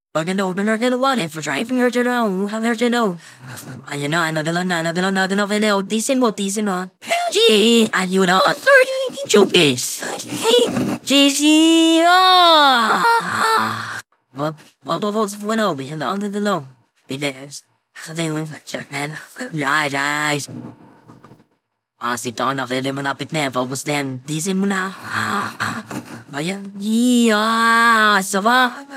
Pagano na nagawa for driving her to know, have her to know. Ayun na, nadala, tisin mo. Gee, ayun na, joke is. Hey, JC, what bueno, behind the under the low. Because, they went for check, man. Guys. Si Tona, pwede mo napit na yan, focus na yan, tisin mo na. Ayan, yeah, saba.